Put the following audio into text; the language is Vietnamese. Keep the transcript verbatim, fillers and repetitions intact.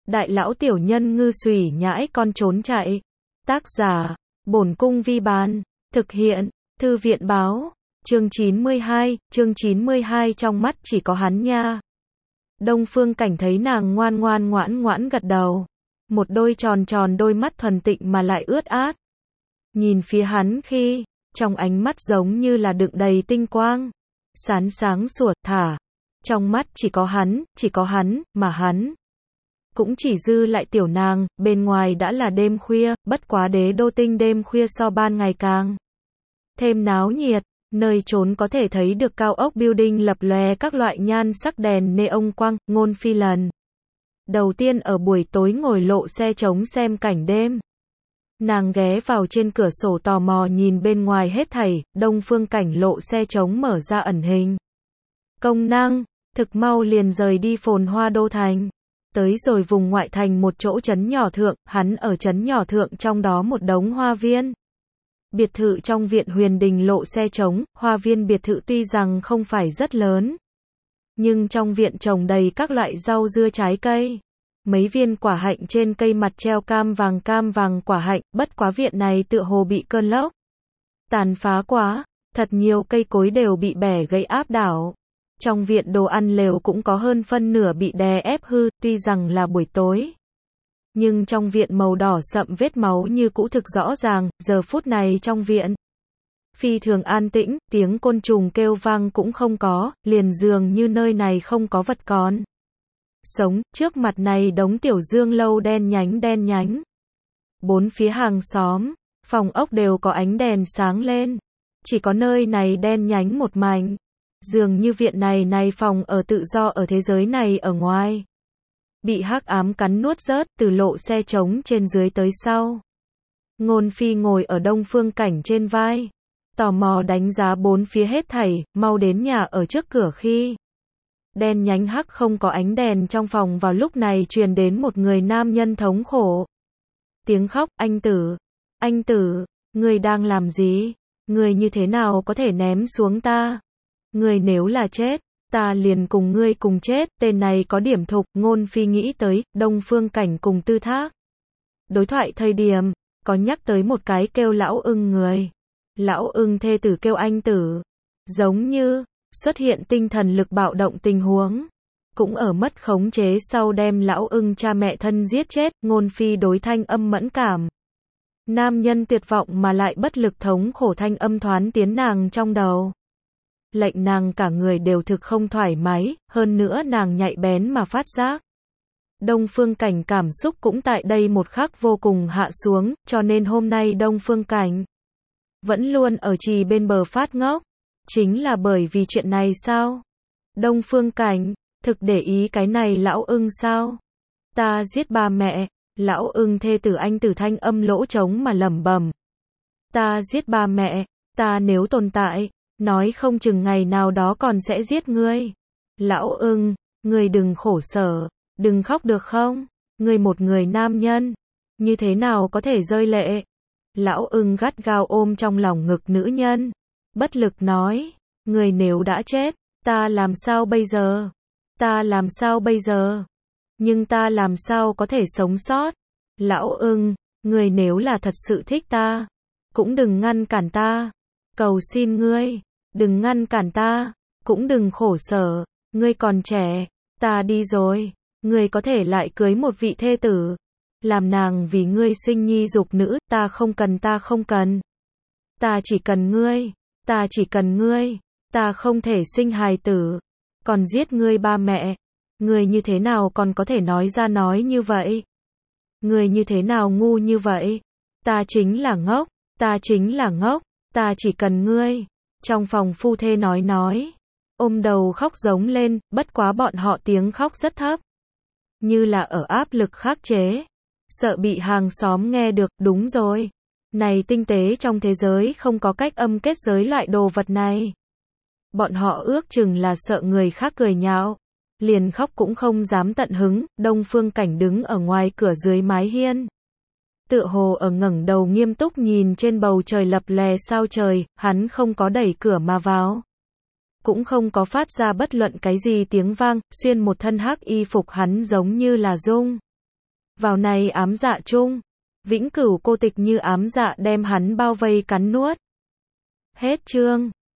Đại lão tiểu nhân ngư xùy nhãi con trốn chạy. Tác giả, Bổn Cung Vi Bán. Thực hiện, Thư viện Báo. Chương chín mươi hai, chương chín mươi hai trong mắt chỉ có hắn nha. Đông Phương Cảnh thấy nàng ngoan ngoan ngoãn ngoãn gật đầu. Một đôi tròn tròn đôi mắt thuần tịnh mà lại ướt át. Nhìn phía hắn khi, trong ánh mắt giống như là đựng đầy tinh quang. Sán sáng sủa, thả. Trong mắt chỉ có hắn, chỉ có hắn, mà hắn. Cũng chỉ dư lại tiểu nàng, bên ngoài đã là đêm khuya, bất quá đế đô tinh đêm khuya so ban ngày càng thêm náo nhiệt, nơi trốn có thể thấy được cao ốc building lập lòe các loại nhan sắc đèn neon quang, Ngôn Phi lần đầu tiên ở buổi tối ngồi lộ xe trống xem cảnh đêm. Nàng ghé vào trên cửa sổ tò mò nhìn bên ngoài hết thảy, Đông Phương Cảnh lộ xe trống mở ra ẩn hình công năng, thực mau liền rời đi phồn hoa đô thành. Tới rồi vùng ngoại thành một chỗ trấn nhỏ thượng, hắn ở trấn nhỏ thượng trong đó một đống hoa viên. Biệt thự trong viện Huyền Đình lộ xe trống, hoa viên biệt thự tuy rằng không phải rất lớn. Nhưng trong viện trồng đầy các loại rau dưa trái cây. Mấy viên quả hạnh trên cây mặt treo cam vàng cam vàng quả hạnh, bất quá viện này tựa hồ bị cơn lốc tàn phá quá, thật nhiều cây cối đều bị bẻ gãy áp đảo. Trong viện đồ ăn lều cũng có hơn phân nửa bị đè ép hư, tuy rằng là buổi tối. Nhưng trong viện màu đỏ sậm vết máu như cũ thực rõ ràng, giờ phút này trong viện. Phi thường an tĩnh, tiếng côn trùng kêu vang cũng không có, liền dường như nơi này không có vật còn sống, trước mặt này đống tiểu dương lâu đen nhánh đen nhánh. Bốn phía hàng xóm, phòng ốc đều có ánh đèn sáng lên. Chỉ có nơi này đen nhánh một mảnh. Dường như viện này này phòng ở tự do ở thế giới này ở ngoài. Bị hắc ám cắn nuốt rớt từ lộ xe trống trên dưới tới sau. Ngôn Phi ngồi ở Đông Phương Cảnh trên vai. Tò mò đánh giá bốn phía hết thảy, mau đến nhà ở trước cửa khi. Đen nhánh hắc không có ánh đèn trong phòng vào lúc này truyền đến một người nam nhân thống khổ. Tiếng khóc, anh tử, anh tử, người đang làm gì? Người như thế nào có thể ném xuống ta? Người nếu là chết, ta liền cùng ngươi cùng chết, tên này có điểm thục, Ngôn Phi nghĩ tới, Đông Phương Cảnh cùng Tư Thác. Đối thoại thời điểm, có nhắc tới một cái kêu lão ưng người. Lão ưng thê tử kêu anh tử. Giống như, xuất hiện tinh thần lực bạo động tình huống. Cũng ở mất khống chế sau đem lão ưng cha mẹ thân giết chết, Ngôn Phi đối thanh âm mẫn cảm. Nam nhân tuyệt vọng mà lại bất lực thống khổ thanh âm thoán tiến nàng trong đầu. Lệnh nàng cả người đều thực không thoải mái, hơn nữa nàng nhạy bén mà phát giác. Đông Phương Cảnh cảm xúc cũng tại đây một khắc vô cùng hạ xuống, cho nên hôm nay Đông Phương Cảnh vẫn luôn ở trì bên bờ phát ngốc. Chính là bởi vì chuyện này sao? Đông Phương Cảnh, thực để ý cái này lão ưng sao? Ta giết ba mẹ, lão ưng thê tử anh tử thanh âm lỗ trống mà lẩm bẩm. Ta giết ba mẹ, ta nếu tồn tại, nói không chừng ngày nào đó còn sẽ giết ngươi. Lão ưng, ngươi đừng khổ sở, đừng khóc được không? Ngươi một người nam nhân, như thế nào có thể rơi lệ? Lão ưng gắt gao ôm trong lòng ngực nữ nhân, bất lực nói, ngươi nếu đã chết, ta làm sao bây giờ? Ta làm sao bây giờ? Nhưng ta làm sao có thể sống sót? Lão ưng, ngươi nếu là thật sự thích ta, cũng đừng ngăn cản ta. Cầu xin ngươi, đừng ngăn cản ta, cũng đừng khổ sở, ngươi còn trẻ, ta đi rồi, ngươi có thể lại cưới một vị thê tử, làm nàng vì ngươi sinh nhi dục nữ, ta không cần ta không cần. Ta chỉ cần ngươi, ta chỉ cần ngươi, ta không thể sinh hài tử, còn giết ngươi ba mẹ, ngươi như thế nào còn có thể nói ra nói như vậy? Ngươi như thế nào ngu như vậy? Ta chính là ngốc, ta chính là ngốc, ta chỉ cần ngươi. Trong phòng phu thê nói nói, ôm đầu khóc giống lên, bất quá bọn họ tiếng khóc rất thấp. Như là ở áp lực khắc chế. Sợ bị hàng xóm nghe được, đúng rồi. Này tinh tế trong thế giới không có cách âm kết giới loại đồ vật này. Bọn họ ước chừng là sợ người khác cười nhạo. Liền khóc cũng không dám tận hứng, Đông Phương Cảnh đứng ở ngoài cửa dưới mái hiên. Tựa hồ ở ngẩng đầu nghiêm túc nhìn trên bầu trời lập lè sao trời, hắn không có đẩy cửa mà vào. Cũng không có phát ra bất luận cái gì tiếng vang, xuyên một thân hắc y phục hắn giống như là dung. vào này ám dạ chung. Vĩnh cửu cô tịch như ám dạ đem hắn bao vây cắn nuốt. Hết chương.